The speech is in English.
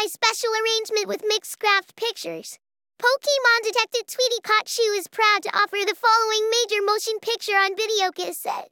special arrangement with Mixcraft Pictures. Pokemon Detective Tweety Caught Shoe is proud to offer the following major motion picture on video cassette.